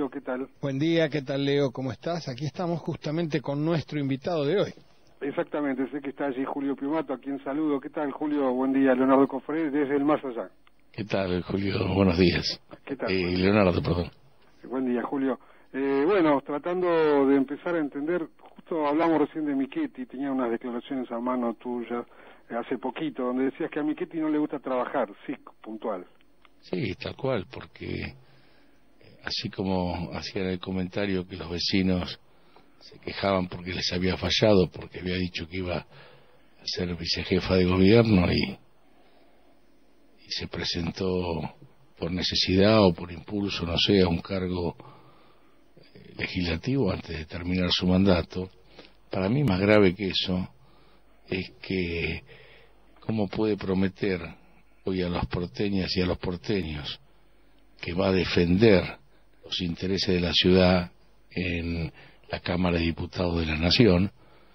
Julio, ¿qué tal? Buen día, ¿qué tal, Leo? ¿Cómo estás? Aquí estamos justamente con nuestro invitado de hoy. Exactamente, sé que está allí Julio Piumato, a quien saludo. ¿Qué tal, Julio? Buen día, Leonardo Confreri, desde el más allá. ¿Qué tal, Julio? Buenos días. ¿Qué tal? Leonardo, perdón. Buen día, Julio. Bueno, tratando de empezar a entender, justo hablamos recién de Michetti, tenía unas declaraciones a mano tuyas hace poquito, donde decías que a Michetti no le gusta trabajar, sí, puntual. Sí, tal cual, porque así como hacían el comentario que los vecinos se quejaban porque les había fallado, porque había dicho que iba a ser vicejefa de gobierno y se presentó por necesidad o por impulso, no sé, a un cargo legislativo antes de terminar su mandato. Para mí más grave que eso es que cómo puede prometer hoy a las porteñas y a los porteños que va a defender los intereses de la ciudad en la Cámara de Diputados de la Nación,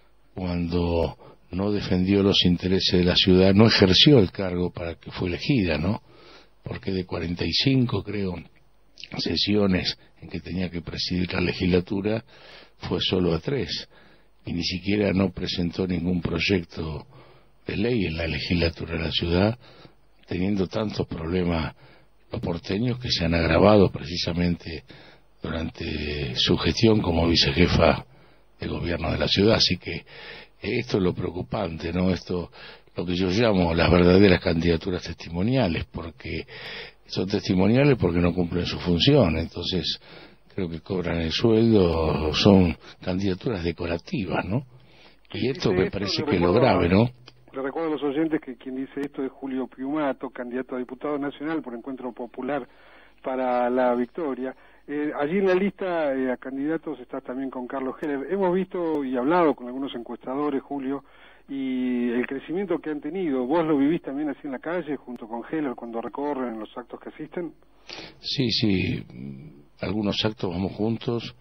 cuando no defendió los intereses de la ciudad, no ejerció el cargo para que fue elegida, ¿no? Porque de 45, creo, sesiones en que tenía que presidir la legislatura, fue solo a 3, y ni siquiera no presentó ningún proyecto de ley en la legislatura de la ciudad, teniendo tantos problemas los porteños que se han agravado precisamente durante su gestión como vicejefa de gobierno de la ciudad. Así que esto es lo preocupante, ¿no? Esto, lo que yo llamo las verdaderas candidaturas testimoniales, porque son testimoniales porque no cumplen su función, entonces creo que cobran el sueldo, son candidaturas decorativas, ¿no? Y esto me parece que es lo grave, ¿no? Le recuerdo a los oyentes que quien dice esto es Julio Piumato, candidato a diputado nacional por Encuentro Popular para la Victoria. Allí en la lista a candidatos estás también con Carlos Heller. Hemos visto y hablado con algunos encuestadores, Julio, y el crecimiento que han tenido. ¿Vos lo vivís también así en la calle junto con Heller cuando recorren los actos que asisten? Sí, algunos actos vamos juntos,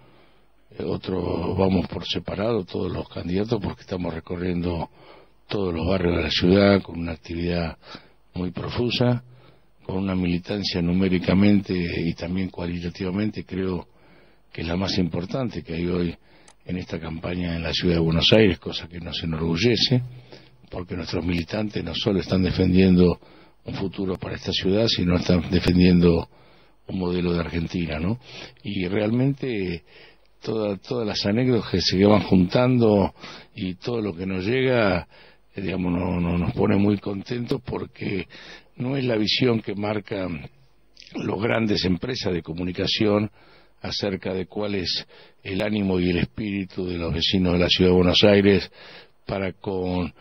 otros vamos por separado, todos los candidatos, porque estamos recorriendo todos los barrios de la ciudad con una actividad muy profusa, con una militancia numéricamente y también cualitativamente, creo que es la más importante que hay hoy en esta campaña en la ciudad de Buenos Aires, cosa que nos enorgullece, porque nuestros militantes no solo están defendiendo un futuro para esta ciudad, sino están defendiendo un modelo de Argentina, ¿no? Y realmente todas las anécdotas que se van juntando y todo lo que nos llega, digamos, nos pone muy contentos, porque no es la visión que marcan las grandes empresas de comunicación acerca de cuál es el ánimo y el espíritu de los vecinos de la ciudad de Buenos Aires para con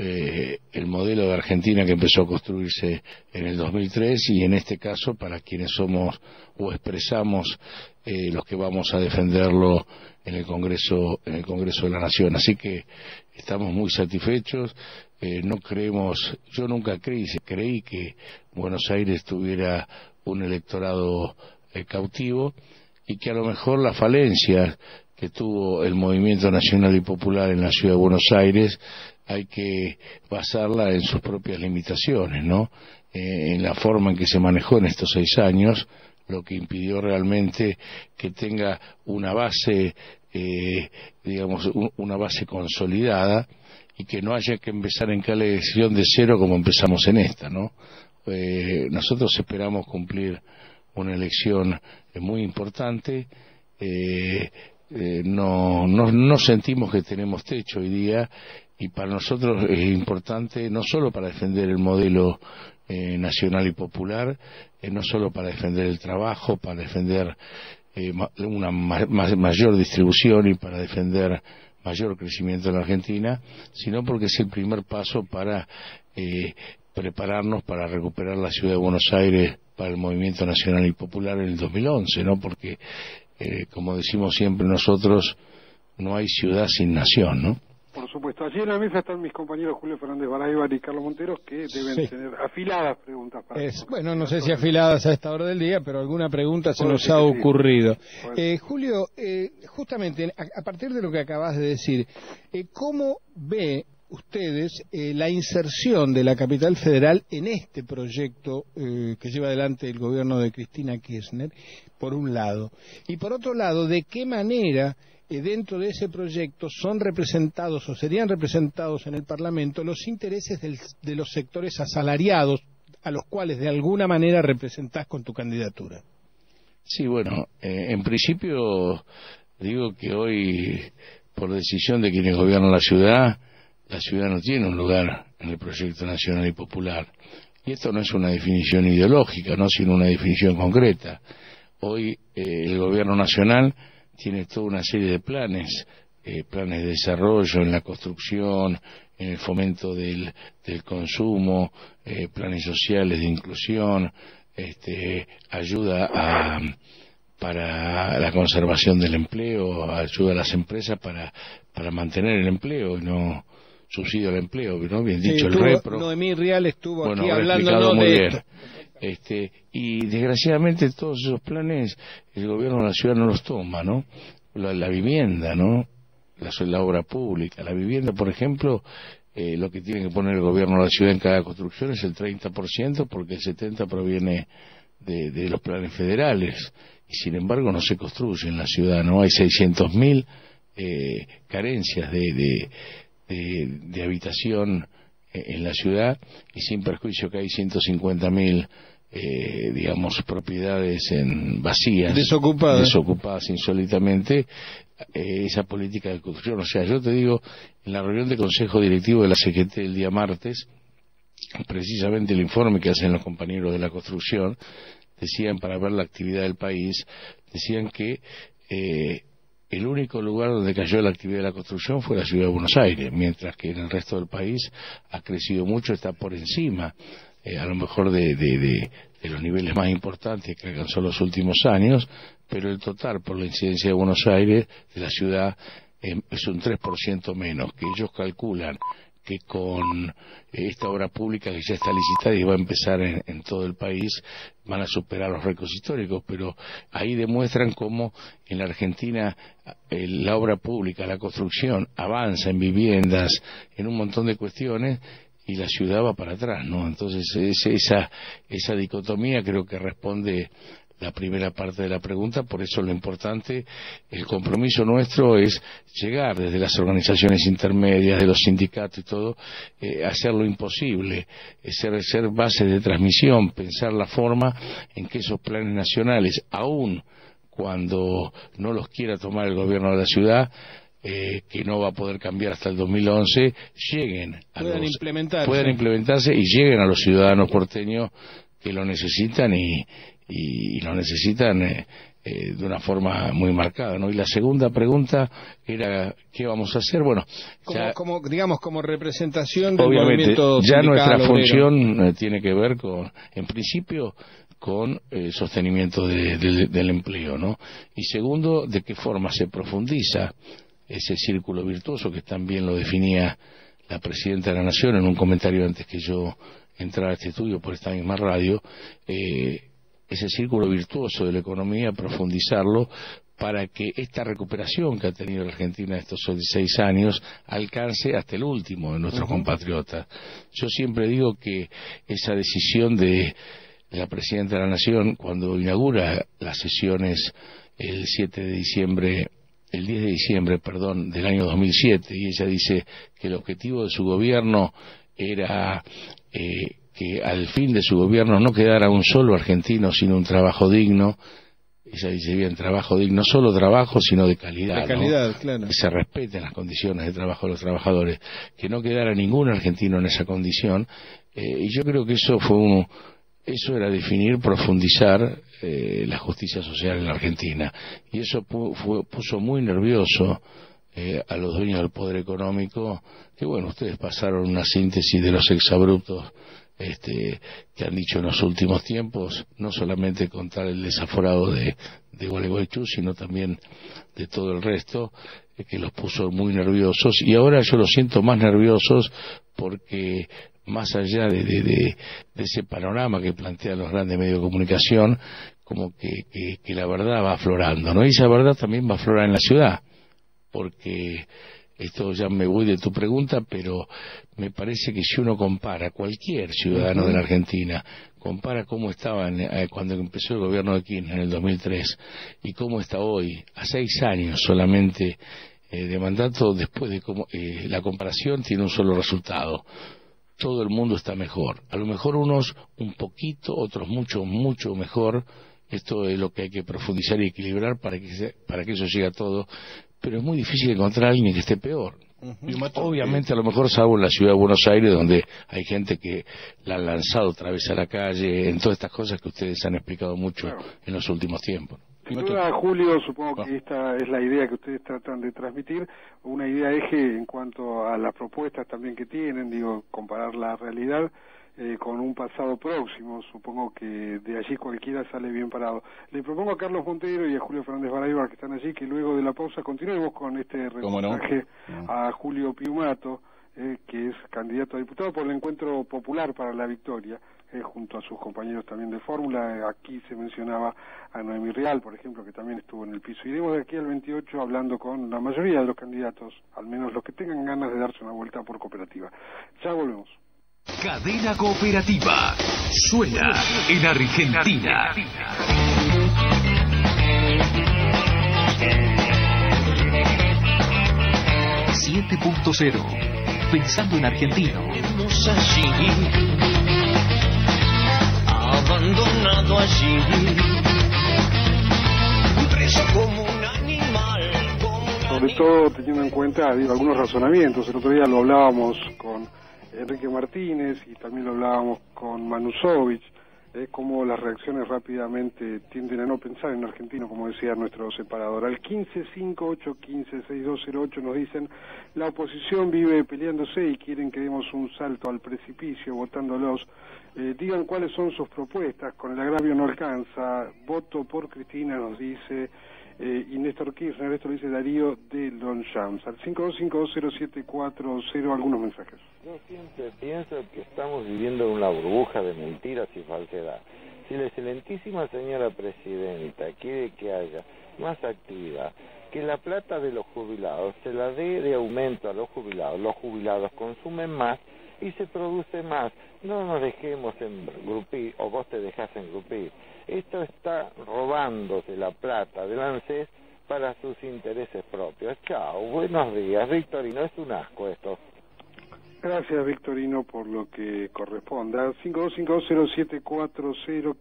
el modelo de Argentina que empezó a construirse en el 2003, y en este caso para quienes somos o expresamos los que vamos a defenderlo en el Congreso de la Nación. Así que estamos muy satisfechos. No creemos, yo nunca creí que Buenos Aires tuviera un electorado cautivo, y que a lo mejor la falencia que tuvo el movimiento nacional y popular en la ciudad de Buenos Aires hay que basarla en sus propias limitaciones, ¿no? En la forma en que se manejó en estos 6 años, lo que impidió realmente que tenga una base, digamos, una base consolidada, y que no haya que empezar en cada elección de cero como empezamos en esta, ¿no? Nosotros esperamos cumplir una elección muy importante. No sentimos que tenemos techo hoy día, y para nosotros es importante no solo para defender el modelo nacional y popular, no solo para defender el trabajo, para defender una mayor distribución y para defender mayor crecimiento en la Argentina, sino porque es el primer paso para prepararnos para recuperar la ciudad de Buenos Aires para el movimiento nacional y popular en el 2011, ¿no? Porque, como decimos siempre nosotros, no hay ciudad sin nación, ¿no? Por supuesto. Allí en la mesa están mis compañeros Julio Fernández Baraybar y Carlos Monteros, que deben tener afiladas preguntas para bueno, no sé si afiladas a esta hora del día, pero alguna pregunta se nos ha ocurrido. Julio, justamente a partir de lo que acabas de decir, ¿cómo ve ustedes la inserción de la capital federal en este proyecto que lleva adelante el gobierno de Cristina Kirchner, por un lado, y por otro lado, de qué manera dentro de ese proyecto son representados o serían representados en el Parlamento los intereses de los sectores asalariados a los cuales de alguna manera representás con tu candidatura. Sí, bueno, en principio digo que hoy, por decisión de quienes gobiernan la ciudad no tiene un lugar en el proyecto nacional y popular. Y esto no es una definición ideológica, ¿no?, sino una definición concreta. Hoy el gobierno nacional tiene toda una serie de planes de desarrollo en la construcción, en el fomento del consumo, planes sociales de inclusión, ayuda para la conservación del empleo, ayuda a las empresas para mantener el empleo y no subsidio al empleo, ¿no? Bien dicho, el repro. Noemí Real estuvo aquí hablando de esto. Y desgraciadamente todos esos planes el gobierno de la ciudad no los toma, ¿no? La vivienda, ¿no? La obra pública, la vivienda, por ejemplo, lo que tiene que poner el gobierno de la ciudad en cada construcción es el 30%, porque el 70% proviene de los planes federales, y sin embargo no se construye en la ciudad, ¿no? Hay 600.000 carencias de habitación en la ciudad, y sin perjuicio que hay 150.000 digamos, propiedades vacías, desocupadas insólitamente, esa política de construcción. O sea, yo te digo, en la reunión de consejo directivo de la CGT el día martes, precisamente el informe que hacen los compañeros de la construcción, decían, para ver la actividad del país, decían que el único lugar donde cayó la actividad de la construcción fue la ciudad de Buenos Aires, mientras que en el resto del país ha crecido mucho, está por encima a lo mejor de los niveles más importantes que alcanzó los últimos años, pero el total por la incidencia de Buenos Aires, de la ciudad, es un 3% menos, que ellos calculan que con esta obra pública que ya está licitada y va a empezar en todo el país, van a superar los récords históricos, pero ahí demuestran cómo en la Argentina la obra pública, la construcción, avanza en viviendas, en un montón de cuestiones, y la ciudad va para atrás, ¿no? Entonces esa dicotomía creo que responde la primera parte de la pregunta. Por eso lo importante, el compromiso nuestro es llegar desde las organizaciones intermedias, de los sindicatos y todo, hacer lo imposible, ser base de transmisión, pensar la forma en que esos planes nacionales, aun cuando no los quiera tomar el gobierno de la ciudad, que no va a poder cambiar hasta el 2011, puedan implementarse y lleguen a los ciudadanos porteños que lo necesitan y lo necesitan de una forma muy marcada, ¿no? Y la segunda pregunta era ¿qué vamos a hacer? Bueno, como representación del obviamente movimiento ya nuestra obrero. Función tiene que ver en principio con sostenimiento del empleo, ¿no? Y segundo, de qué forma se profundiza ese círculo virtuoso, que también lo definía la Presidenta de la Nación en un comentario antes que yo entrara a este estudio por esta misma radio, ese círculo virtuoso de la economía, profundizarlo para que esta recuperación que ha tenido la Argentina estos 16 años alcance hasta el último de nuestros compatriotas. Yo siempre digo que esa decisión de la Presidenta de la Nación, cuando inaugura las sesiones el 10 de diciembre, del año 2007, y ella dice que el objetivo de su gobierno era que al fin de su gobierno no quedara un solo argentino sino un trabajo digno. Ella dice bien, trabajo digno, no solo trabajo sino de calidad, de calidad, ¿no? Claro. Que se respeten las condiciones de trabajo de los trabajadores, que no quedara ningún argentino en esa condición, y yo creo que eso era definir, profundizar la justicia social en la Argentina, y eso puso muy nervioso a los dueños del poder económico, que bueno, ustedes pasaron una síntesis de los exabruptos que han dicho en los últimos tiempos, no solamente contar el desaforado de Gualeguaychú, sino también de todo el resto, que los puso muy nerviosos, y ahora yo los siento más nerviosos porque más allá de ese panorama que plantean los grandes medios de comunicación, como que la verdad va aflorando, ¿no? Y esa verdad también va a aflorar en la ciudad, porque esto ya me voy de tu pregunta, pero me parece que si uno compara, cualquier ciudadano de la Argentina, compara cómo estaba cuando empezó el gobierno de Kirchner en el 2003 y cómo está hoy, a 6 años solamente de mandato, después de cómo la comparación tiene un solo resultado: todo el mundo está mejor. A lo mejor unos un poquito, otros mucho, mucho mejor. Esto es lo que hay que profundizar y equilibrar para que eso llegue a todo, pero es muy difícil encontrar a alguien que esté peor. Obviamente, a lo mejor salvo en la ciudad de Buenos Aires, donde hay gente que la han lanzado otra vez a la calle, en todas estas cosas que ustedes han explicado mucho en los últimos tiempos. Sin duda, Julio, supongo que esta es la idea que ustedes tratan de transmitir, una idea eje en cuanto a las propuestas también que tienen, digo, comparar la realidad con un pasado próximo. Supongo que de allí cualquiera sale bien parado. Le propongo a Carlos Montero y a Julio Fernández Baraybar, que están allí, que luego de la pausa continuemos con este reportaje a Julio Piumato, que es candidato a diputado por el Encuentro Popular para la Victoria, junto a sus compañeros también de fórmula. Aquí se mencionaba a Noemí Real, por ejemplo, que también estuvo en el piso. Iremos de aquí al 28 hablando con la mayoría de los candidatos, al menos los que tengan ganas de darse una vuelta por cooperativa. Ya volvemos. Cadena Cooperativa. Suena en Argentina. ...7.0... Pensando en argentino. Abandonado allí, preso como un animal, sobre todo teniendo en cuenta, digo, algunos razonamientos. El otro día lo hablábamos con Enrique Martínez y también lo hablábamos con Manusovich, cómo las reacciones rápidamente tienden a no pensar en argentino, como decía nuestro separador. Al 1558156208 nos dicen: la oposición vive peleándose y quieren que demos un salto al precipicio votándolos. Digan cuáles son sus propuestas, con el agravio no alcanza. Voto por Cristina, nos dice y Néstor Kirchner. Esto lo dice Darío de Longchamps. Al 52520740, algunos mensajes. Yo siempre pienso que estamos viviendo en una burbuja de mentiras y falsedad. Si la excelentísima señora presidenta quiere que haya más actividad, que la plata de los jubilados se la dé de aumento a los jubilados consumen más y se produce más. No nos dejemos engrupir, o vos te dejás engrupir. Esto está robándose la plata del ANSES para sus intereses propios. Chao, buenos días, Victorino, es un asco esto. Gracias, Victorino, por lo que corresponda. 52507401558581562008.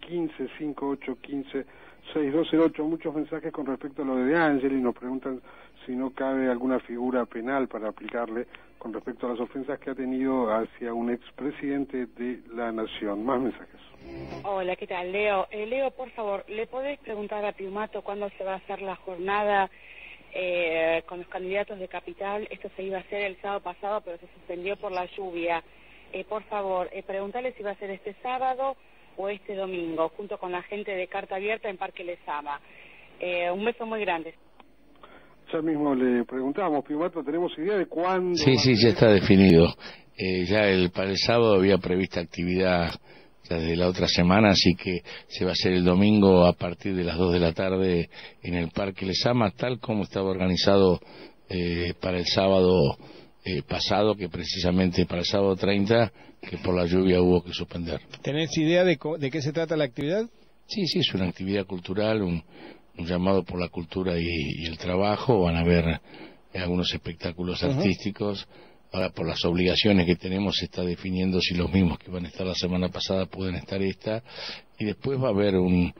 Muchos mensajes con respecto a lo de De Angeli. Nos preguntan si no cabe alguna figura penal para aplicarle con respecto a las ofensas que ha tenido hacia un expresidente de la Nación. Más mensajes. Hola, ¿qué tal? Leo, por favor, ¿le podés preguntar a Piumato cuándo se va a hacer la jornada con los candidatos de Capital? Esto se iba a hacer el sábado pasado, pero se suspendió por la lluvia. Por favor, preguntarle si va a ser este sábado o este domingo, junto con la gente de Carta Abierta en Parque Lezama. Un beso muy grande. Ya mismo le preguntamos, Piumato, ¿tenemos idea de cuándo? Sí, ya está definido. Para el sábado había prevista actividad desde la otra semana, así que se va a hacer el domingo a partir de las 2 de la tarde en el Parque Lezama, tal como estaba organizado para el sábado pasado, que precisamente para el sábado 30, que por la lluvia hubo que suspender. ¿Tenés idea de qué se trata la actividad? Sí, es una actividad cultural, un llamado por la cultura y el trabajo. Van a haber algunos espectáculos artísticos. Ahora, por las obligaciones que tenemos, se está definiendo si los mismos que van a estar la semana pasada pueden estar esta. Y después va a haber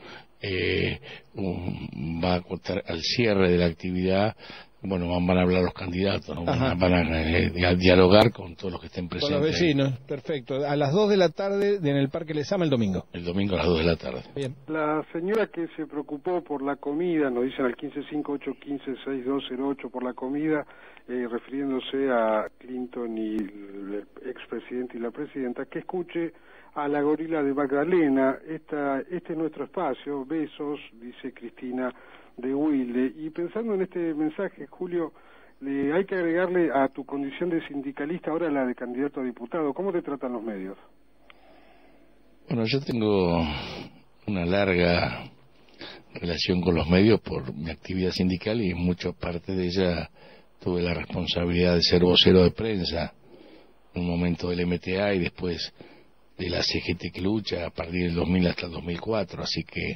va a contar al cierre de la actividad. Bueno, van a hablar los candidatos, ¿no? Van a dialogar con todos los que estén presentes. Con los vecinos, perfecto. A las 2 de la tarde en el Parque Lezama el domingo. El domingo a las 2 de la tarde. Bien. La señora que se preocupó por la comida, nos dicen al 1558156208 por la comida, refiriéndose a Clinton y el expresidente y la presidenta, que escuche a la gorila de Magdalena. Este es nuestro espacio. Besos, dice Cristina de Huile. Y pensando en este mensaje, Julio, hay que agregarle a tu condición de sindicalista ahora la de candidato a diputado. ¿Cómo te tratan los medios? Bueno, yo tengo una larga relación con los medios por mi actividad sindical y mucha parte de ella tuve la responsabilidad de ser vocero de prensa en un momento del MTA y después de la CGT que lucha a partir del 2000 hasta el 2004, así que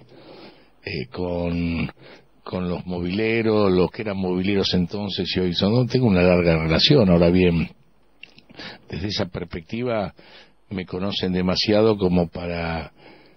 con los mobileros, los que eran mobileros entonces y hoy son, tengo una larga relación. Ahora bien, desde esa perspectiva me conocen demasiado como para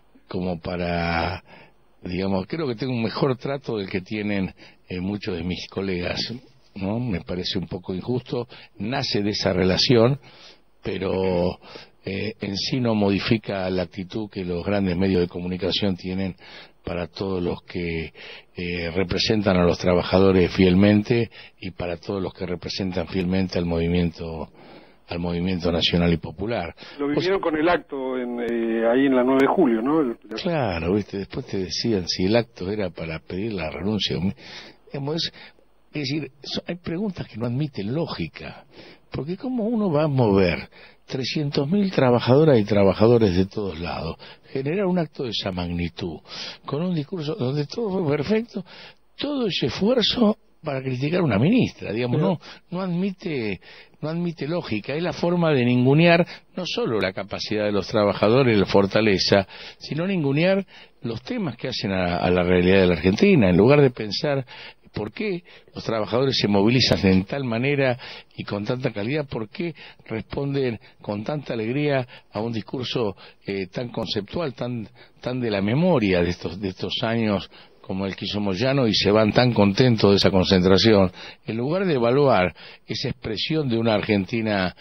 digamos, creo que tengo un mejor trato del que tienen muchos de mis colegas, ¿no? Me parece un poco injusto, nace de esa relación, pero en sí no modifica la actitud que los grandes medios de comunicación tienen para todos los que representan a los trabajadores fielmente y para todos los que representan fielmente al movimiento nacional y popular. Lo vivieron con el acto ahí en la 9 de julio, ¿no? Claro, viste, después te decían si el acto era para pedir la renuncia. Es decir, hay preguntas que no admiten lógica, porque ¿cómo uno va a mover 300.000 trabajadoras y trabajadores de todos lados, generar un acto de esa magnitud, con un discurso donde todo fue perfecto, todo ese esfuerzo para criticar a una ministra, digamos, no admite lógica, es la forma de ningunear no solo la capacidad de los trabajadores, la fortaleza, sino ningunear los temas que hacen a la realidad de la Argentina, en lugar de pensar por qué los trabajadores se movilizan de tal manera y con tanta calidad, por qué responden con tanta alegría a un discurso tan conceptual, tan de la memoria de estos años como el que hizo Moyano, y se van tan contentos de esa concentración, en lugar de evaluar esa expresión de una Argentina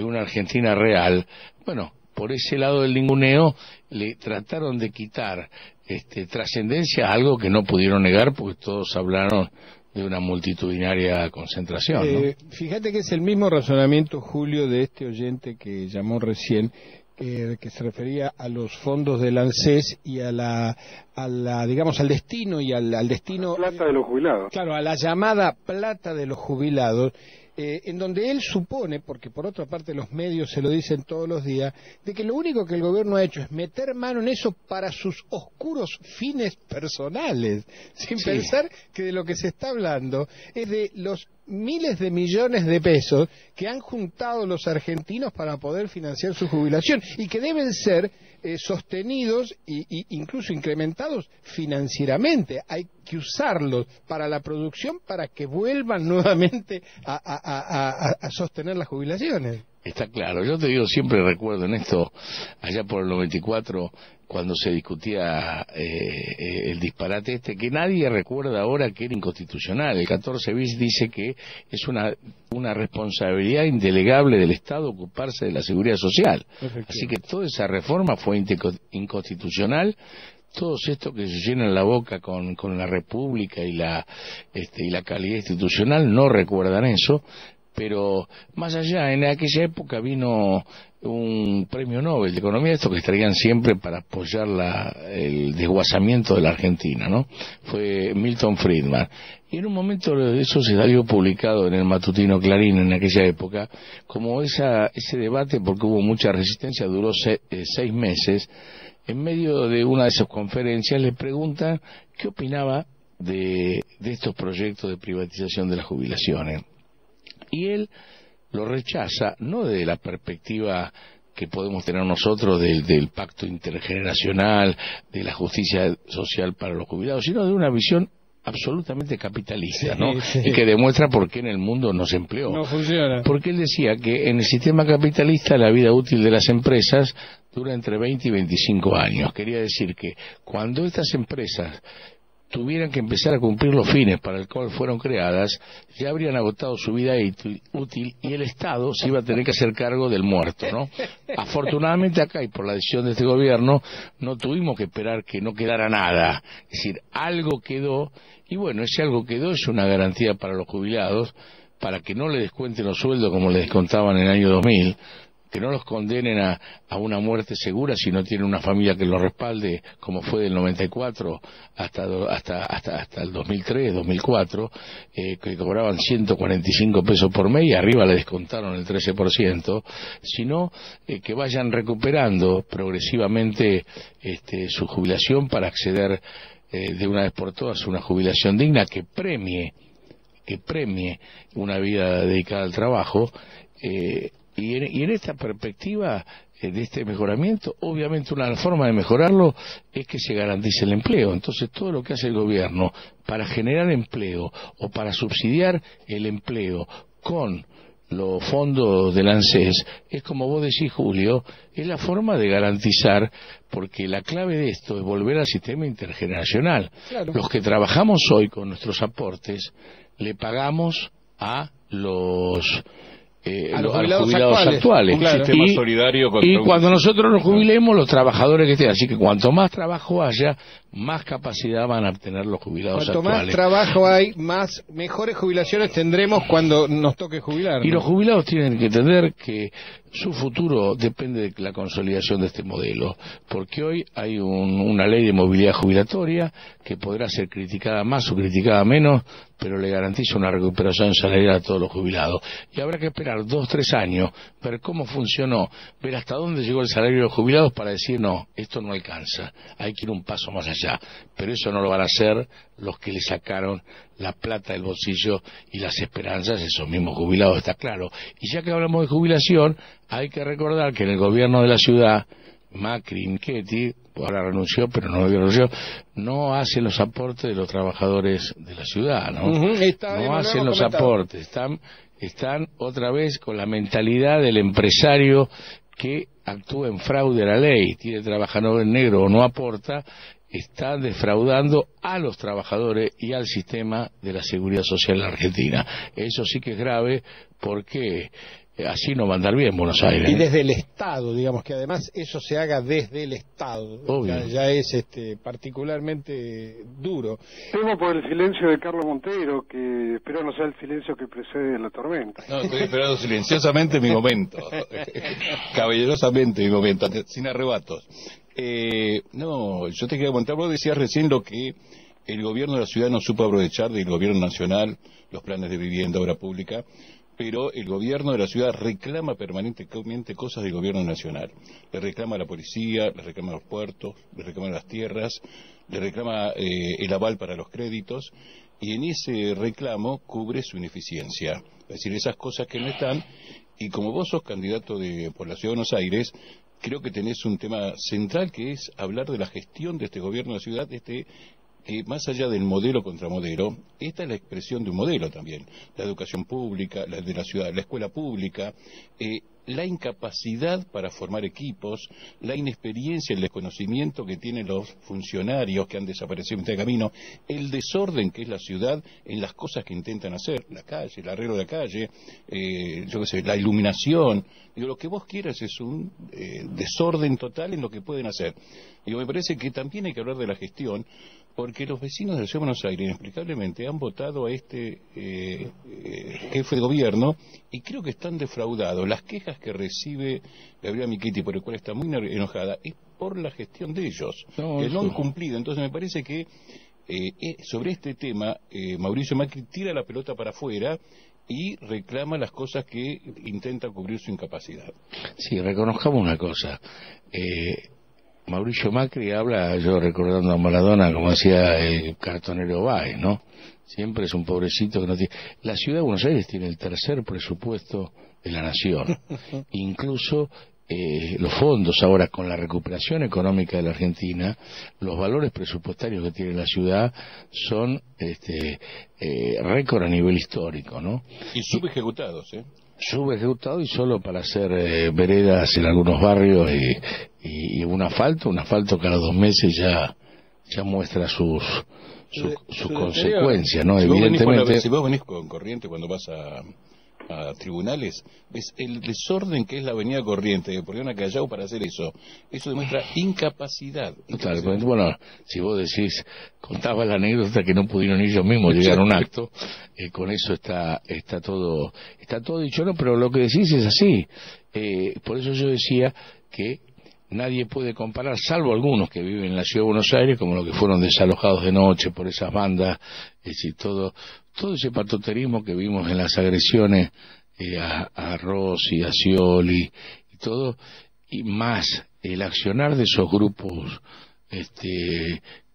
real. Bueno, por ese lado del ninguneo le trataron de quitar trascendencia a algo que no pudieron negar porque todos hablaron de una multitudinaria concentración, ¿no? Fíjate que es el mismo razonamiento, Julio, de este oyente que llamó recién, que se refería a los fondos del ANSES y a la digamos al destino y al destino plata de los jubilados. Claro, a la llamada plata de los jubilados, en donde él supone, porque por otra parte los medios se lo dicen todos los días, de que lo único que el gobierno ha hecho es meter mano en eso para sus oscuros fines personales, sin pensar que de lo que se está hablando es de los miles de millones de pesos que han juntado los argentinos para poder financiar su jubilación y que deben ser sostenidos e incluso incrementados financieramente. Hay que usarlos para la producción para que vuelvan nuevamente a sostener las jubilaciones. Está claro, yo te digo, siempre recuerdo en esto, allá por el 94, cuando se discutía el disparate que nadie recuerda ahora que era inconstitucional. El 14 bis dice que es una responsabilidad indelegable del Estado ocuparse de la seguridad social. Así que toda esa reforma fue inconstitucional. Todos estos que se llenan la boca con la República y la calidad institucional no recuerdan eso. Pero más allá, en aquella época vino un premio Nobel de Economía, estos que traían siempre para apoyar el desguazamiento de la Argentina, ¿no? Fue Milton Friedman. Y en un momento eso se salió publicado en el matutino Clarín en aquella época, como ese debate, porque hubo mucha resistencia, duró 6 meses. En medio de una de sus conferencias le preguntan qué opinaba de estos proyectos de privatización de las jubilaciones. Y él lo rechaza, no de la perspectiva que podemos tener nosotros del pacto intergeneracional, de la justicia social para los jubilados, sino de una visión absolutamente capitalista, ¿no? Y que demuestra por qué en el mundo no se empleó. No funciona. Porque él decía que en el sistema capitalista la vida útil de las empresas dura entre 20 y 25 años. Quería decir que cuando estas empresas tuvieran que empezar a cumplir los fines para el cual fueron creadas, ya habrían agotado su vida útil y el Estado se iba a tener que hacer cargo del muerto, ¿no? Afortunadamente acá, y por la decisión de este gobierno, no tuvimos que esperar que no quedara nada. Es decir, algo quedó, y bueno, ese algo quedó es una garantía para los jubilados, para que no le descuenten los sueldos como le descontaban en el año 2000, que no los condenen a una muerte segura si no tienen una familia que los respalde, como fue del 94 hasta el 2003, 2004, que cobraban 145 pesos por mes y arriba le descontaron el 13%, sino que vayan recuperando progresivamente su jubilación para acceder de una vez por todas a una jubilación digna que premie que premie una vida dedicada al trabajo, y en esta perspectiva de este mejoramiento, obviamente una forma de mejorarlo es que se garantice el empleo. Entonces todo lo que hace el gobierno para generar empleo o para subsidiar el empleo con los fondos del ANSES, es como vos decís, Julio, es la forma de garantizar, porque la clave de esto es volver al sistema intergeneracional. Claro. Los que trabajamos hoy con nuestros aportes, le pagamos a los jubilados actuales. Un sistema solidario y cuando nosotros nos jubilemos, los trabajadores que estén. Así que cuanto más trabajo haya, más capacidad van a obtener los jubilados actuales. Cuanto más trabajo hay, mejores jubilaciones tendremos cuando nos toque jubilar, ¿no? Y los jubilados tienen que entender que su futuro depende de la consolidación de este modelo, porque hoy hay una ley de movilidad jubilatoria que podrá ser criticada más o criticada menos, pero le garantiza una recuperación salarial a todos los jubilados. Y habrá que esperar 2 o 3 años, ver cómo funcionó, ver hasta dónde llegó el salario de los jubilados para decir, no, esto no alcanza, hay que ir un paso más allá. Pero eso no lo van a hacer los que le sacaron la plata del bolsillo y las esperanzas, esos mismos jubilados, está claro. Y ya que hablamos de jubilación, hay que recordar que en el gobierno de la ciudad, Macri, Michetti, ahora renunció, pero no hacen los aportes de los trabajadores de la ciudad, ¿no? No hacen los aportes, están otra vez con la mentalidad del empresario que actúa en fraude a la ley, tiene trabajador en negro o no aporta, está defraudando a los trabajadores y al sistema de la seguridad social en la Argentina. Eso sí que es grave, porque así no va a andar bien Buenos Aires. Y desde el Estado, digamos, que además eso se haga desde el Estado. Ya es particularmente duro. Temo por el silencio de Carlos Monteiro, que espero no sea el silencio que precede la tormenta. No, estoy esperando silenciosamente mi momento. Caballerosamente mi momento, sin arrebatos. No, yo te quería contar, vos decías recién lo que el gobierno de la ciudad no supo aprovechar del gobierno nacional, los planes de vivienda, obra pública, pero el gobierno de la ciudad reclama permanentemente cosas del gobierno nacional. Le reclama a la policía, le reclama a los puertos, le reclama a las tierras, le reclama el aval para los créditos, y en ese reclamo cubre su ineficiencia. Es decir, esas cosas que no están, y como vos sos candidato por la Ciudad de Buenos Aires, creo que tenés un tema central que es hablar de la gestión de este gobierno de la ciudad, que más allá del modelo contra modelo, esta es la expresión de un modelo también. La educación pública, la de la ciudad, la escuela pública, la incapacidad para formar equipos, la inexperiencia, el desconocimiento que tienen los funcionarios que han desaparecido en este camino, el desorden que es la ciudad en las cosas que intentan hacer, la calle, el arreglo de la calle, la iluminación. Digo, lo que vos quieras es un desorden total en lo que pueden hacer. Digo, me parece que también hay que hablar de la gestión, porque los vecinos de la Ciudad de Buenos Aires inexplicablemente han votado a este jefe de gobierno y creo que están defraudados. Las quejas que recibe Gabriela Michetti, por el cual está muy enojada, es por la gestión de ellos, que no han cumplido. Entonces me parece que sobre este tema Mauricio Macri tira la pelota para afuera y reclama las cosas que intenta cubrir su incapacidad. Sí, reconozcamos una cosa. Mauricio Macri habla, yo recordando a Maradona, como decía el cartonero Báez, ¿no? Siempre es un pobrecito que no tiene... La Ciudad de Buenos Aires tiene el 3er presupuesto de la nación. Incluso los fondos ahora, con la recuperación económica de la Argentina, los valores presupuestarios que tiene la ciudad son récord a nivel histórico, ¿no? Y subejecutados, subejecutado, y solo para hacer veredas en algunos barrios y un asfalto que a los 2 meses ya muestra su consecuencia, ¿no? Si evidentemente. Si vos venís con Corriente cuando vas a tribunales, ves el desorden que es la avenida Corriente, por una Callao para hacer eso demuestra incapacidad. Claro, bueno, si vos decís, contaba la anécdota que no pudieron ellos mismos llegar a un acto, con eso está todo dicho, no, pero lo que decís es así. Por eso yo decía que nadie puede comparar, salvo algunos que viven en la Ciudad de Buenos Aires, como los que fueron desalojados de noche por esas bandas, es decir, todo ese patoterismo que vimos en las agresiones a Rossi, a Scioli y todo, y más el accionar de esos grupos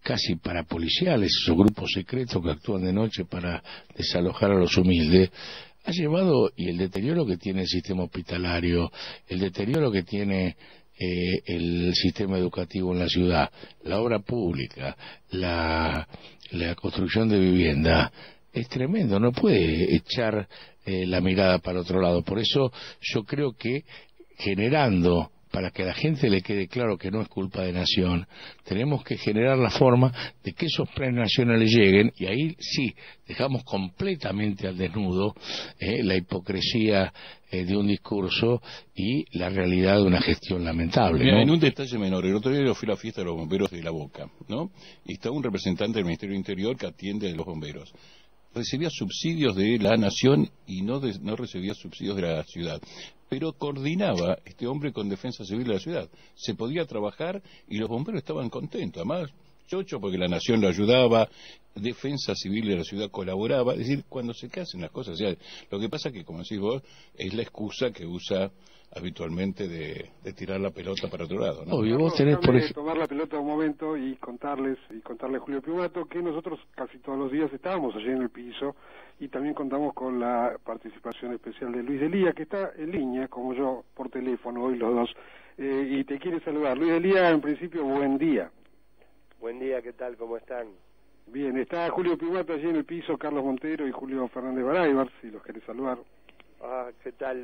casi parapoliciales, esos grupos secretos que actúan de noche para desalojar a los humildes, ha llevado, y el deterioro que tiene el sistema hospitalario, el deterioro que tiene el sistema educativo en la ciudad, la obra pública, la construcción de vivienda, es tremendo, no puede echar la mirada para otro lado. Por eso yo creo que generando, para que a la gente le quede claro que no es culpa de Nación, tenemos que generar la forma de que esos planes nacionales lleguen, y ahí sí, dejamos completamente al desnudo la hipocresía de un discurso y la realidad de una gestión lamentable. Mira, ¿no? En un detalle menor, el otro día yo fui a la fiesta de los bomberos de La Boca, ¿no? Y está un representante del Ministerio del Interior que atiende a los bomberos. Recibía subsidios de la Nación y no recibía subsidios de la ciudad. Pero coordinaba este hombre con Defensa Civil de la ciudad. Se podía trabajar y los bomberos estaban contentos. Además, chocho porque la Nación lo ayudaba, Defensa Civil de la ciudad colaboraba. Es decir, cuando se hacen las cosas, ya, lo que pasa que, como decís vos, es la excusa que usa habitualmente de tirar la pelota para otro lado, ¿no? Obvio, vos tenés por ejemplo tomar la pelota un momento y contarle a Julio Piumato que nosotros casi todos los días estábamos allí en el piso, y también contamos con la participación especial de Luis Delía, que está en línea, como yo, por teléfono, hoy los dos, y te quiere saludar. Luis Delía, en principio, buen día. Buen día, ¿qué tal? ¿Cómo están? Bien, está Julio Piumato allí en el piso, Carlos Montero y Julio Fernández Baraybar, si los querés saludar. ¿Qué tal?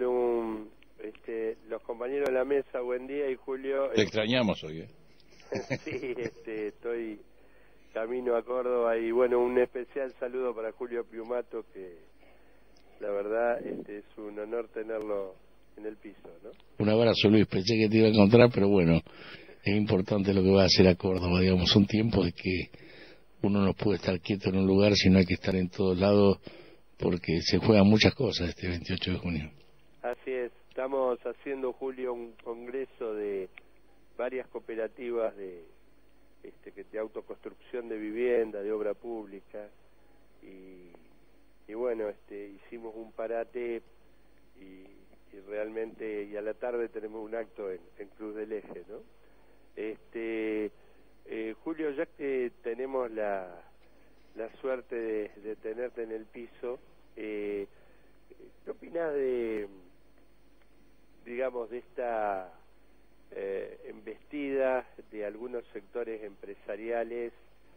Los compañeros de la mesa, buen día, y Julio... Te extrañamos hoy, Sí, estoy camino a Córdoba, y bueno, un especial saludo para Julio Piumato, que la verdad es un honor tenerlo en el piso, ¿no? Un abrazo, Luis, pensé que te iba a encontrar, pero bueno, es importante lo que va a hacer a Córdoba, digamos, un tiempo de que uno no puede estar quieto en un lugar, sino hay que estar en todos lados, porque se juegan muchas cosas este 28 de junio. Así es, estamos haciendo, Julio, un congreso de varias cooperativas de autoconstrucción de vivienda, de obra pública, y bueno, hicimos un parate y realmente, y a la tarde tenemos un acto en Cruz del Eje, ¿no? Julio, ya que tenemos la suerte de tenerte en el piso, ¿qué opinás de esta embestida de algunos sectores empresariales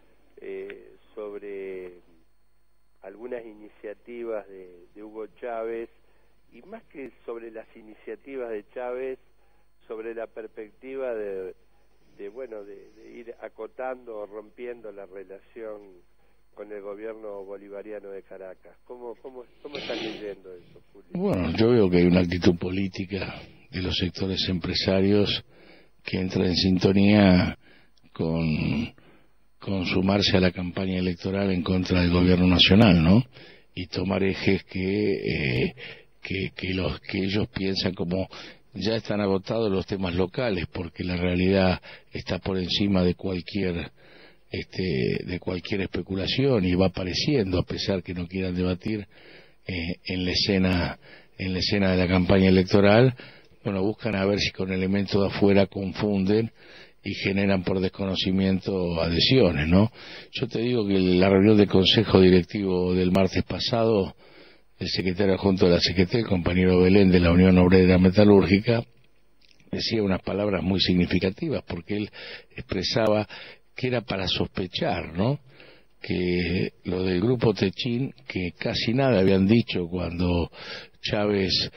sobre algunas iniciativas de Hugo Chávez, y más que sobre las iniciativas de Chávez, sobre la perspectiva de ir acotando o rompiendo la relación con el gobierno bolivariano de Caracas? ¿Cómo estás leyendo eso, Julio? Bueno, yo veo que hay una actitud política de los sectores empresarios que entra en sintonía con sumarse a la campaña electoral en contra del gobierno nacional, ¿no? Y tomar ejes que ellos piensan como ya están agotados los temas locales, porque la realidad está por encima de cualquier especulación, y va apareciendo, a pesar que no quieran debatir en la escena de la campaña electoral. Bueno, buscan a ver si con elementos de afuera confunden y generan por desconocimiento adhesiones, ¿no? Yo te digo que la reunión del Consejo Directivo del martes pasado, el secretario adjunto de la CGT, el compañero Belén de la Unión Obrera Metalúrgica, decía unas palabras muy significativas, porque él expresaba que era para sospechar, ¿no?, que lo del grupo Techín, que casi nada habían dicho cuando Chávez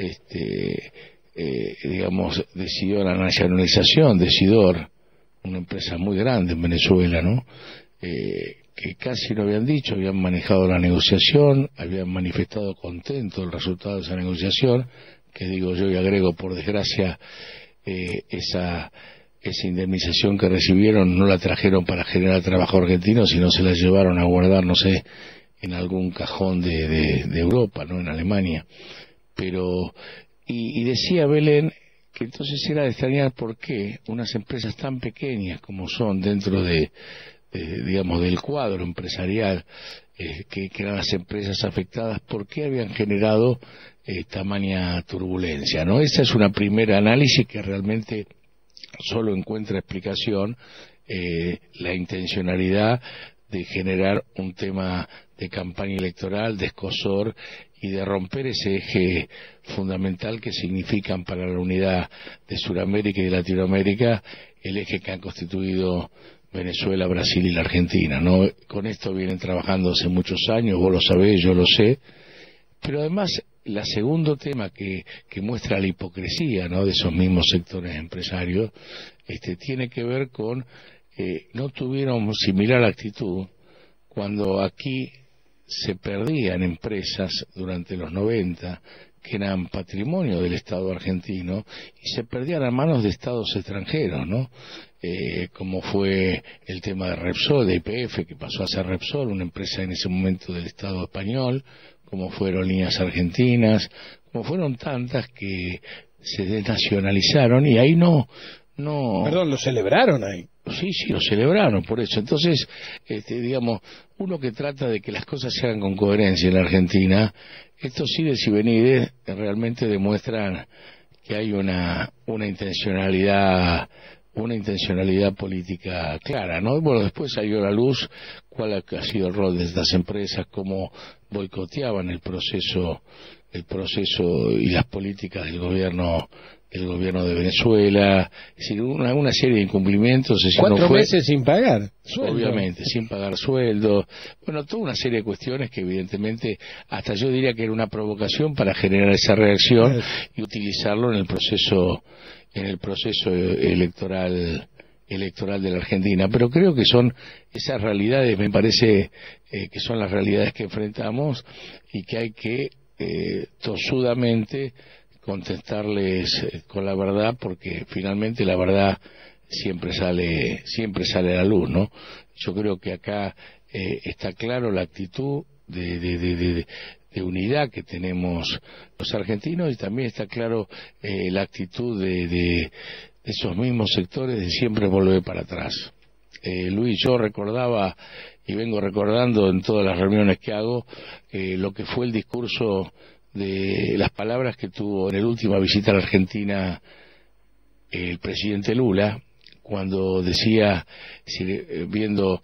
decidió la nacionalización de Sidor, una empresa muy grande en Venezuela, ¿no?, que casi no habían dicho, habían manejado la negociación, habían manifestado contento del resultado de esa negociación, que digo yo y agrego, por desgracia, esa indemnización que recibieron no la trajeron para generar trabajo argentino, sino se la llevaron a guardar, no sé, en algún cajón de Europa, ¿no?, en Alemania. Pero, y decía Belén que entonces era de extrañar por qué unas empresas tan pequeñas como son dentro del cuadro empresarial, que eran las empresas afectadas, por qué habían generado tamaña turbulencia, ¿no? Esa es una primera análisis que realmente solo encuentra explicación la intencionalidad de generar un tema de campaña electoral, de escozor y de romper ese eje fundamental que significan para la unidad de Sudamérica y de Latinoamérica el eje que han constituido Venezuela, Brasil y la Argentina, ¿no? Con esto vienen trabajando hace muchos años, vos lo sabés, yo lo sé, pero además el segundo tema que muestra la hipocresía, ¿no?, de esos mismos sectores empresarios, tiene que ver con no tuvieron similar actitud cuando aquí se perdían empresas durante los 90 que eran patrimonio del Estado argentino y se perdían a manos de Estados extranjeros, ¿no? Como fue el tema de Repsol, de YPF, que pasó a ser Repsol, una empresa en ese momento del Estado español, como fueron Líneas Argentinas, como fueron tantas que se desnacionalizaron y ahí no... Perdón, lo celebraron ahí. Sí, lo celebraron, por eso. Entonces, digamos, uno que trata de que las cosas se hagan con coherencia en la Argentina, estos ides y venides realmente demuestran que hay una intencionalidad política clara, ¿no? Bueno, después salió a la luz cuál ha sido el rol de estas empresas, cómo boicoteaban el proceso y las políticas del gobierno de Venezuela, es decir, una serie de incumplimientos. 4 meses sin pagar sueldo. Obviamente, sin pagar sueldo. Bueno, toda una serie de cuestiones que evidentemente, hasta yo diría que era una provocación para generar esa reacción y utilizarlo en el proceso electoral de la Argentina. Pero creo que son esas realidades, me parece que son las realidades que enfrentamos y que hay que tosudamente contestarles con la verdad, porque finalmente la verdad siempre sale a la luz, ¿no? Yo creo que acá está claro la actitud de unidad que tenemos los argentinos y también está claro la actitud de esos mismos sectores de siempre volver para atrás. Luis, yo recordaba y vengo recordando en todas las reuniones que hago lo que fue el discurso de las palabras que tuvo en la última visita a la Argentina el presidente Lula, cuando decía, viendo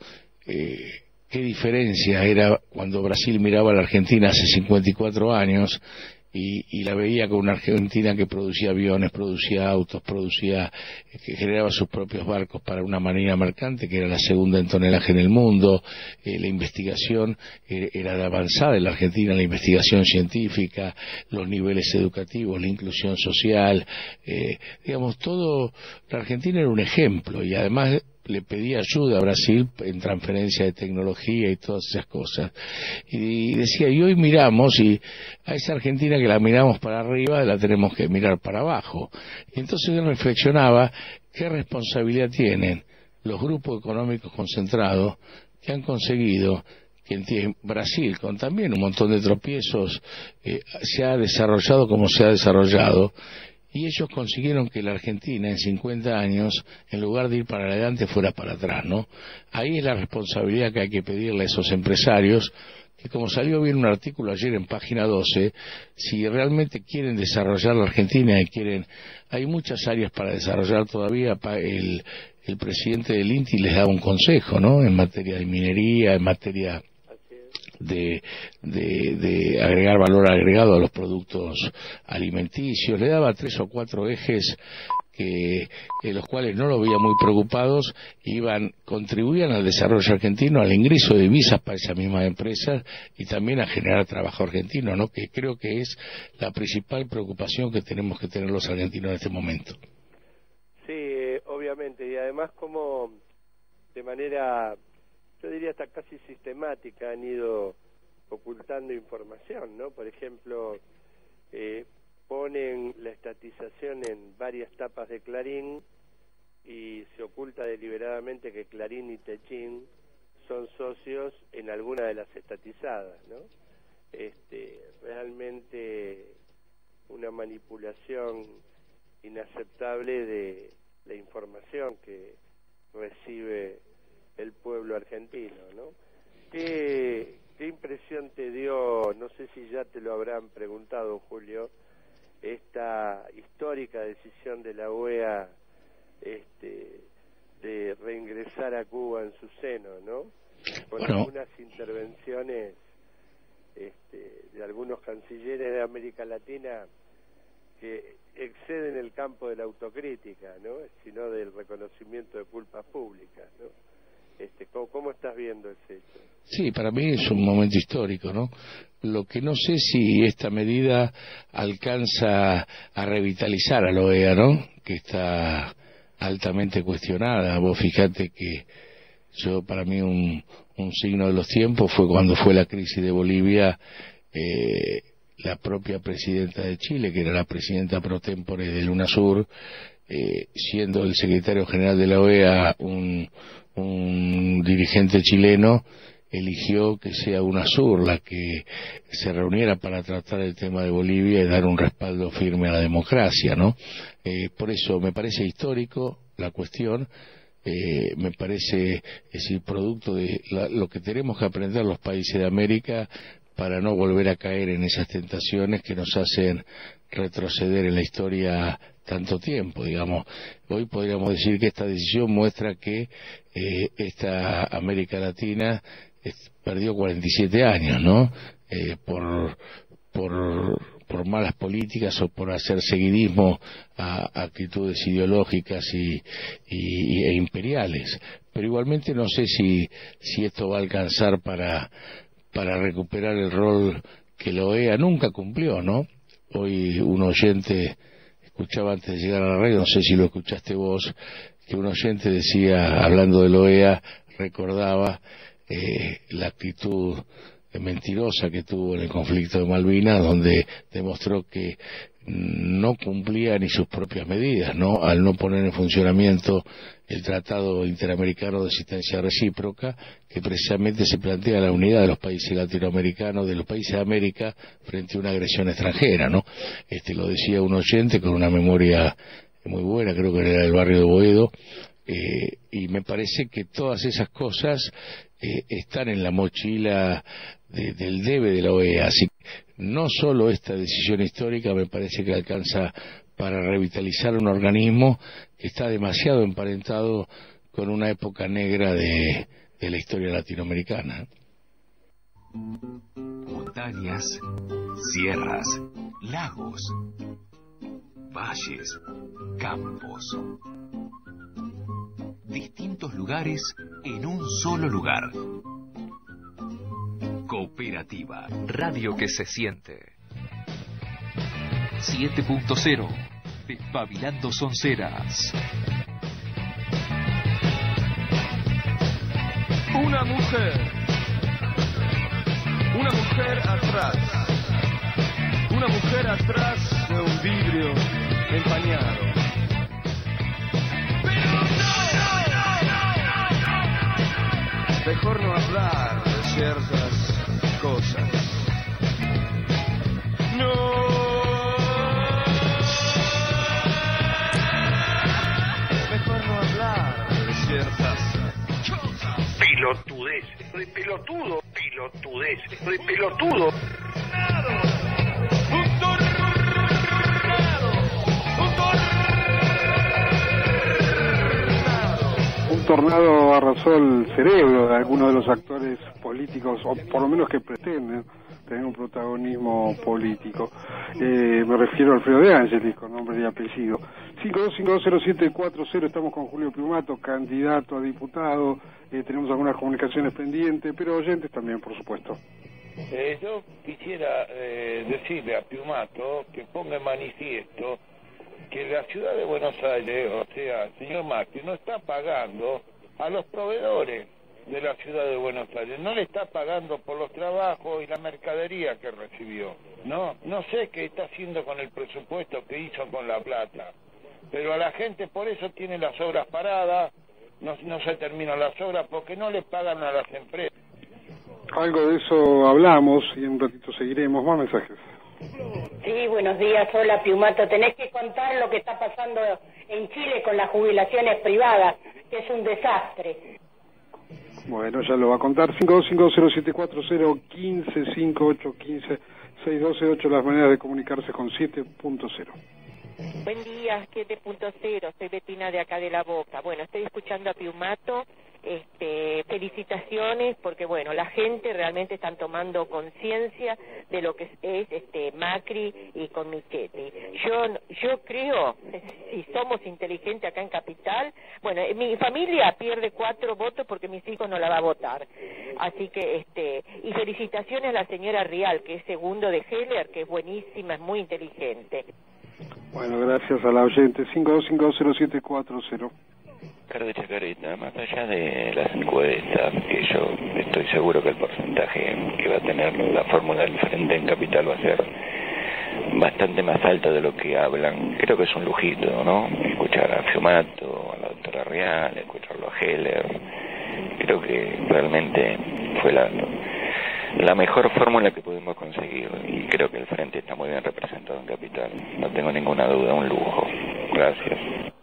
qué diferencia era cuando Brasil miraba a la Argentina hace 54 años y la veía con una Argentina que producía aviones, producía autos, que generaba sus propios barcos para una marina mercante que era la segunda en tonelaje en el mundo. La investigación era de avanzada en la Argentina, la investigación científica, los niveles educativos, la inclusión social, digamos, todo. La Argentina era un ejemplo y además le pedía ayuda a Brasil en transferencia de tecnología y todas esas cosas. Y decía, y hoy miramos, y a esa Argentina que la miramos para arriba, la tenemos que mirar para abajo. Y entonces él reflexionaba qué responsabilidad tienen los grupos económicos concentrados que han conseguido que en Brasil, con también un montón de tropiezos, se ha desarrollado como se ha desarrollado. Y ellos consiguieron que la Argentina en 50 años, en lugar de ir para adelante, fuera para atrás, ¿no? Ahí es la responsabilidad que hay que pedirle a esos empresarios, que como salió bien un artículo ayer en página 12, si realmente quieren desarrollar la Argentina hay muchas áreas para desarrollar todavía. El presidente del INTI les da un consejo, ¿no?, en materia de minería, en materia de agregar valor agregado a los productos alimenticios. Le daba 3 o 4 ejes los cuales no lo veía muy preocupados, contribuían al desarrollo argentino, al ingreso de divisas para esas mismas empresas y también a generar trabajo argentino, ¿no?, que creo que es la principal preocupación que tenemos que tener los argentinos en este momento. Sí, obviamente, y además como de manera, yo diría hasta casi sistemática, han ido ocultando información, ¿no? Por ejemplo, ponen la estatización en varias tapas de Clarín y se oculta deliberadamente que Clarín y Techín son socios en alguna de las estatizadas, ¿no? Realmente una manipulación inaceptable de la información que recibe el pueblo argentino, ¿no? ¿Qué impresión te dio, no sé si ya te lo habrán preguntado, Julio, esta histórica decisión de la OEA de reingresar a Cuba en su seno, ¿no? Con algunas intervenciones de algunos cancilleres de América Latina que exceden el campo de la autocrítica, ¿no? Sino del reconocimiento de culpas públicas, ¿no? ¿Cómo estás viendo ese hecho? Sí, para mí es un momento histórico, ¿no? Lo que no sé si esta medida alcanza a revitalizar a la OEA, ¿no? Que está altamente cuestionada. Vos fijate que para mí un signo de los tiempos fue cuando fue la crisis de Bolivia, la propia presidenta de Chile, que era la presidenta pro tempore del UNASUR, siendo el secretario general de la OEA un dirigente chileno, eligió que sea UNASUR la que se reuniera para tratar el tema de Bolivia y dar un respaldo firme a la democracia, ¿no? Por eso me parece histórico la cuestión. Me parece, es decir, producto de lo que tenemos que aprender los países de América para no volver a caer en esas tentaciones que nos hacen retroceder en la historia tanto tiempo, digamos. Hoy podríamos decir que esta decisión muestra que esta América Latina perdió 47 años, ¿no? Por malas políticas o por hacer seguidismo a actitudes ideológicas e imperiales. Pero igualmente no sé si esto va a alcanzar para recuperar el rol que la OEA nunca cumplió, ¿no? Hoy un oyente, escuchaba antes de llegar a la radio, no sé si lo escuchaste vos, que un oyente decía, hablando de la OEA, recordaba la actitud mentirosa que tuvo en el conflicto de Malvinas, donde demostró que no cumplía ni sus propias medidas, ¿no? Al no poner en funcionamiento el Tratado Interamericano de Asistencia Recíproca, que precisamente se plantea la unidad de los países latinoamericanos, de los países de América, frente a una agresión extranjera, ¿no? Lo decía un oyente con una memoria muy buena, creo que era del barrio de Boedo, y me parece que todas esas cosas están en la mochila del debe de la OEA. Así que no solo esta decisión histórica me parece que alcanza para revitalizar un organismo que está demasiado emparentado con una época negra de la historia latinoamericana. Montañas, sierras, lagos, valles, campos. Distintos lugares en un solo lugar. Cooperativa. Radio que se siente. 7.0. Despabilando Sonceras. Una mujer atrás. Una mujer atrás de un vidrio empañado. Mejor no hablar de ciertas cosas. No. Mejor no hablar de ciertas cosas. Pelotudez. Soy pelotudo. Soy pelotudo. Un tornado arrasó el cerebro de algunos de los actores políticos, o por lo menos que pretenden tener un protagonismo político. Me refiero a Alfredo De Angelis, con nombre y apellido. 52520740, estamos con Julio Piumato, candidato a diputado. Tenemos algunas comunicaciones pendientes, pero oyentes también, por supuesto. Yo quisiera decirle a Piumato que ponga en manifiesto que la ciudad de Buenos Aires, o sea, el señor Macri, no está pagando a los proveedores de la ciudad de Buenos Aires, no le está pagando por los trabajos y la mercadería que recibió. No sé qué está haciendo con el presupuesto que hizo con la plata, pero a la gente por eso tiene las obras paradas, no se terminan las obras porque no le pagan a las empresas. Algo de eso hablamos y en un ratito seguiremos. Más mensajes. Sí, buenos días. Hola, Piumato. Tenés que contar lo que está pasando en Chile con las jubilaciones privadas, que es un desastre. Bueno, ya lo va a contar. 525074015585156268, las maneras de comunicarse con 7.0. Buen día, 7.0, soy Betina de acá de La Boca. Bueno, estoy escuchando a Piumato, felicitaciones, porque bueno, la gente realmente están tomando conciencia de lo que es Macri y con Michetti. Yo creo, si somos inteligentes acá en Capital, bueno, mi familia pierde 4 votos porque mis hijos no la va a votar. Así que, y felicitaciones a la señora Rial, que es segundo de Heller, que es buenísima, es muy inteligente. Bueno, gracias a la oyente. 5250-740. Cara de Chacarita, más allá de las encuestas, que yo estoy seguro que el porcentaje que va a tener la fórmula del Frente en Capital va a ser bastante más alto de lo que hablan. Creo que es un lujito, ¿no? Escuchar a Piumato, a la doctora Real, escucharlo a Heller. Creo que realmente fue la mejor fórmula que pudimos conseguir, y creo que el Frente está muy bien representado en Capital. No tengo ninguna duda, un lujo. Gracias.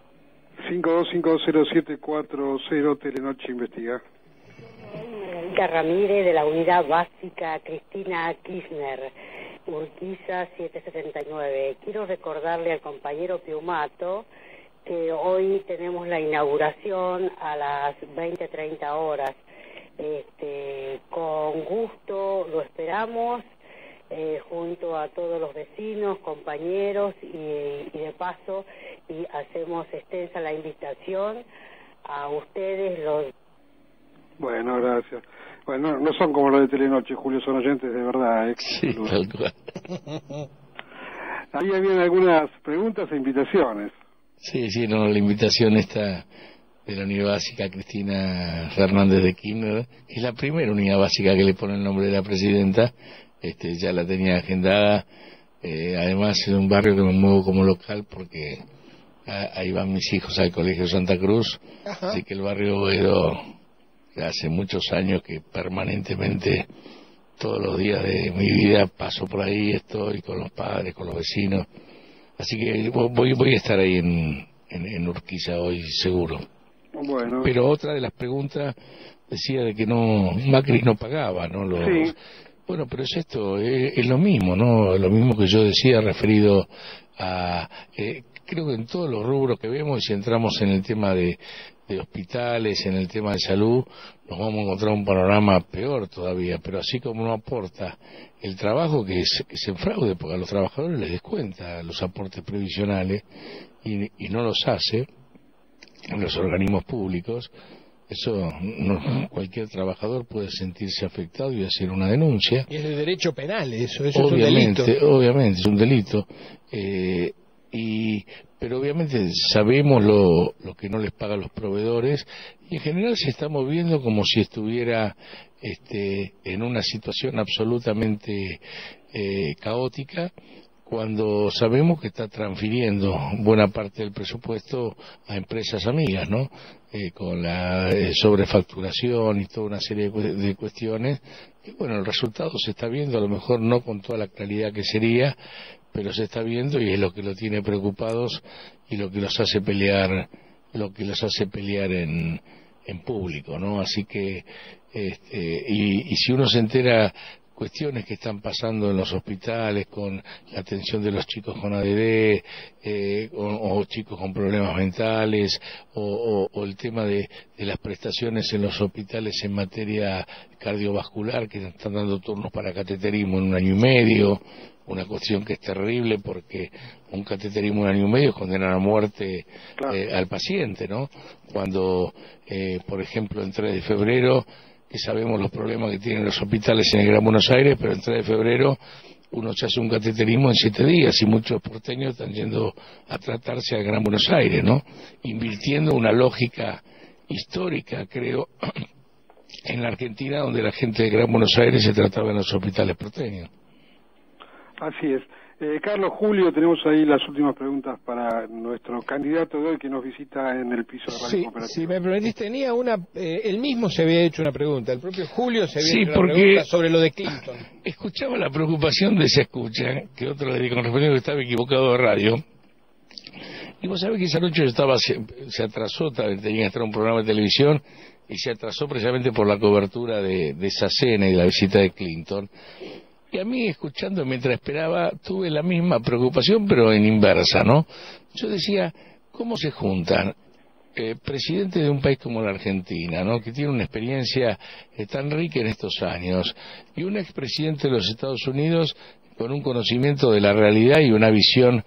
5250-740, Telenoche investiga. Margarita Ramírez, de la Unidad Básica Cristina Kirchner, Urquiza 779. Quiero recordarle al compañero Piumato que hoy tenemos la inauguración a las 20:30 horas. Con gusto lo esperamos, junto a todos los vecinos, compañeros, y de paso y hacemos extensa la invitación a ustedes los... Bueno, gracias. Bueno, no son como los de Telenoche, Julio, son oyentes de verdad. Sí, tal cual. Ahí habían algunas preguntas e invitaciones. Sí, no, la invitación está de la unidad básica Cristina Fernández de Kirchner, que es la primera unidad básica que le pone el nombre de la presidenta. Ya la tenía agendada. Además es un barrio que me muevo como local porque ahí van mis hijos al Colegio Santa Cruz. Ajá. Así que el barrio Boedo, hace muchos años que permanentemente, todos los días de mi vida paso por ahí, estoy con los padres, con los vecinos. Así que voy a estar ahí en Urquiza hoy, seguro. Bueno. Pero otra de las preguntas decía de que Macri no pagaba, ¿no? Sí. Bueno, pero es lo mismo, ¿no? Lo mismo que yo decía referido a... creo que en todos los rubros que vemos, y si entramos en el tema de hospitales, en el tema de salud, nos vamos a encontrar un panorama peor todavía. Pero así como no aporta el trabajo, que se enfraude, porque a los trabajadores les descuenta los aportes previsionales y no los hace en los organismos públicos. Eso cualquier trabajador puede sentirse afectado y hacer una denuncia. Y es de derecho penal eso obviamente, es un delito. Obviamente, es un delito. Pero obviamente sabemos lo que no les pagan los proveedores, y en general se está moviendo como si estuviera en una situación absolutamente caótica, cuando sabemos que está transfiriendo buena parte del presupuesto a empresas amigas, ¿no? Con la sobrefacturación y toda una serie de cuestiones. Y bueno, el resultado se está viendo, a lo mejor no con toda la claridad que sería, pero se está viendo, y es lo que lo tiene preocupados y lo que los hace pelear, en público, ¿no? Así que y si uno se entera cuestiones que están pasando en los hospitales con la atención de los chicos con ADD, o chicos con problemas mentales, o el tema de las prestaciones en los hospitales en materia cardiovascular, que están dando turnos para cateterismo en 1 año y medio, una cuestión que es terrible, porque un cateterismo en 1 año y medio condenan a muerte al paciente, ¿no? Cuando, por ejemplo, en 3 de febrero, que sabemos los problemas que tienen los hospitales en el Gran Buenos Aires, pero en 3 de febrero uno se hace un cateterismo en 7 días, y muchos porteños están yendo a tratarse al Gran Buenos Aires, ¿no? Invirtiendo una lógica histórica, creo, en la Argentina, donde la gente del Gran Buenos Aires se trataba en los hospitales porteños. Así es. Carlos, Julio, tenemos ahí las últimas preguntas para nuestro candidato de hoy que nos visita en el piso de Radio Cooperativa. Si me permitís, tenía él mismo se había hecho una pregunta, el propio Julio se había hecho una porque pregunta sobre lo de Clinton. Escuchaba la preocupación de Se Escucha, que otro le dijo con respecto a que estaba equivocado de radio. Y vos sabés que esa noche se atrasó, tenía que estar un programa de televisión, y se atrasó precisamente por la cobertura de esa cena y la visita de Clinton. Y a mí, escuchando mientras esperaba, tuve la misma preocupación, pero en inversa, ¿no? Yo decía, ¿cómo se juntan presidente de un país como la Argentina, ¿no?, que tiene una experiencia tan rica en estos años, y un expresidente de los Estados Unidos con un conocimiento de la realidad y una visión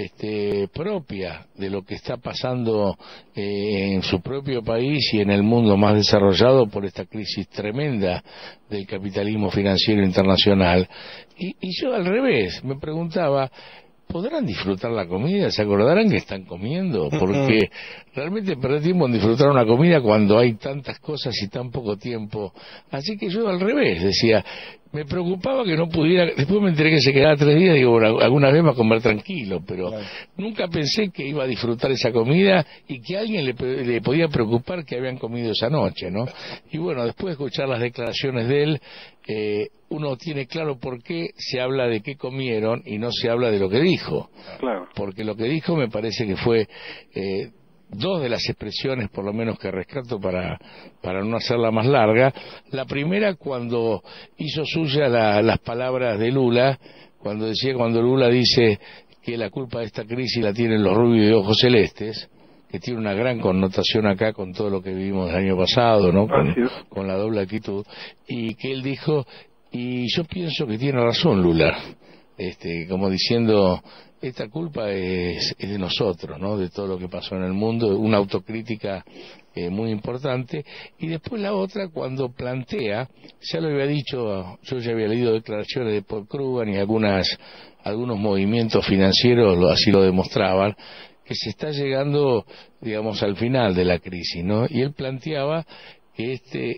propia de lo que está pasando en su propio país y en el mundo más desarrollado por esta crisis tremenda del capitalismo financiero internacional? Y yo al revés, me preguntaba, ¿podrán disfrutar la comida? ¿Se acordarán que están comiendo? Porque realmente perdí tiempo en disfrutar una comida cuando hay tantas cosas y tan poco tiempo. Así que yo al revés, decía, me preocupaba que no pudiera, después me enteré que se quedaba 3 días, digo, bueno, alguna vez va a comer tranquilo, pero nunca pensé que iba a disfrutar esa comida y que a alguien le podía preocupar que habían comido esa noche, ¿no? Y bueno, después de escuchar las declaraciones de él, uno tiene claro por qué se habla de qué comieron y no se habla de lo que dijo. Claro. Porque lo que dijo me parece que fue dos de las expresiones, por lo menos, que rescato para no hacerla más larga. La primera, cuando hizo suya las palabras de Lula, cuando Lula dice que la culpa de esta crisis la tienen los rubios de ojos celestes, que tiene una gran connotación acá con todo lo que vivimos el año pasado, ¿no?, con la doble actitud, y que él dijo, y yo pienso que tiene razón Lula, como diciendo, esta culpa es de nosotros, ¿no?, de todo lo que pasó en el mundo, una autocrítica muy importante. Y después la otra, cuando plantea, ya lo había dicho, yo ya había leído declaraciones de Paul Krugman y algunos movimientos financieros así lo demostraban, que se está llegando, digamos, al final de la crisis, ¿no? Y él planteaba que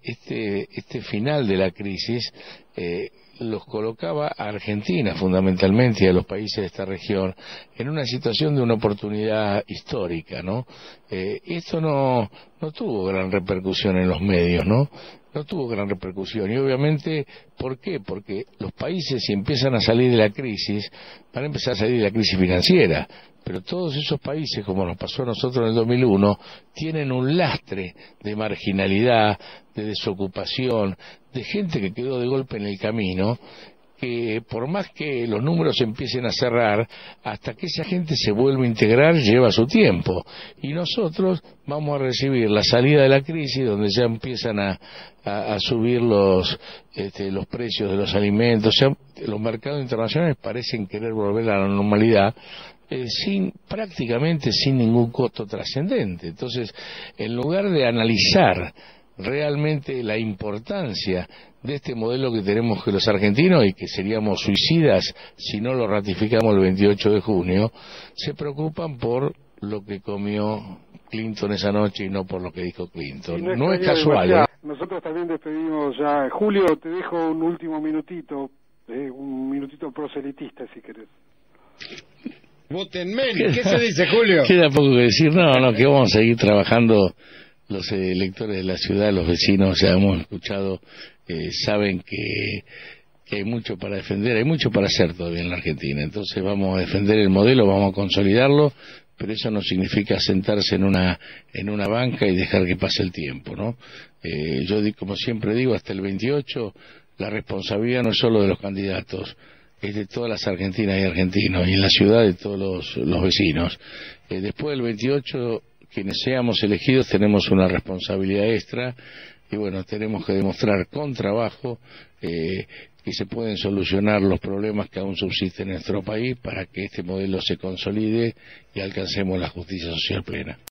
este final de la crisis los colocaba a Argentina fundamentalmente y a los países de esta región en una situación de una oportunidad histórica, ¿no? Esto no tuvo gran repercusión en los medios, ¿no? No tuvo gran repercusión. Y obviamente, ¿por qué? Porque los países, si empiezan a salir de la crisis, van a empezar a salir de la crisis financiera. Pero todos esos países, como nos pasó a nosotros en el 2001, tienen un lastre de marginalidad, de desocupación, de gente que quedó de golpe en el camino, que por más que los números empiecen a cerrar, hasta que esa gente se vuelva a integrar lleva su tiempo. Y nosotros vamos a recibir la salida de la crisis, donde ya empiezan a subir los precios de los alimentos, ya los mercados internacionales parecen querer volver a la normalidad, prácticamente sin ningún costo trascendente. Entonces, en lugar de analizar realmente la importancia de este modelo que tenemos que los argentinos y que seríamos suicidas si no lo ratificamos el 28 de junio, se preocupan por lo que comió Clinton esa noche y no por lo que dijo Clinton. No es casual. Nosotros también despedimos ya. Julio, te dejo un último minutito, un minutito proselitista si querés. Voten menos. ¿Qué se dice, Julio? Queda poco que decir. No, que vamos a seguir trabajando. Los electores de la ciudad, los vecinos, ya hemos escuchado, saben que hay mucho para defender, hay mucho para hacer todavía en la Argentina. Entonces vamos a defender el modelo, vamos a consolidarlo, pero eso no significa sentarse en una banca y dejar que pase el tiempo, ¿no? Yo, como siempre digo, hasta el 28 la responsabilidad no es solo de los candidatos, es de todas las argentinas y argentinos, y en la ciudad de todos los vecinos. Después del 28, quienes seamos elegidos tenemos una responsabilidad extra, y bueno, tenemos que demostrar con trabajo que se pueden solucionar los problemas que aún subsisten en nuestro país para que este modelo se consolide y alcancemos la justicia social plena.